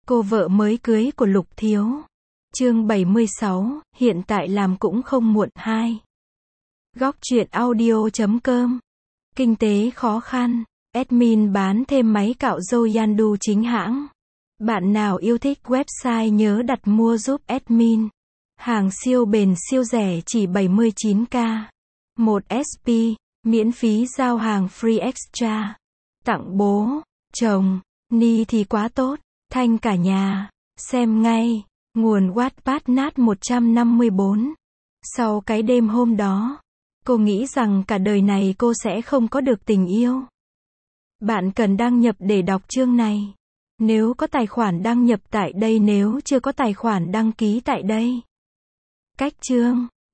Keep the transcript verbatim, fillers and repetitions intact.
Cô vợ mới cưới của Lục Thiếu. Chương bảy mươi sáu, hiện tại làm cũng không muộn. Hai. Góc truyện audio chấm com. Kinh tế khó khăn. Admin bán thêm máy cạo râu Yandu chính hãng. Bạn nào yêu thích website nhớ đặt mua giúp admin. Hàng siêu bền siêu rẻ chỉ bảy mươi chín k. một ét pê, miễn phí giao hàng free extra. Tặng bố, chồng, ni thì quá tốt. Thanh cả nhà. Xem ngay. Nguồn Wattpad nát một trăm năm mươi bốn. Sau cái đêm hôm đó, cô nghĩ rằng cả đời này cô sẽ không có được tình yêu. Bạn cần đăng nhập để đọc chương này. Nếu có tài khoản đăng nhập tại đây, nếu chưa có tài khoản đăng ký tại đây. Cách chương.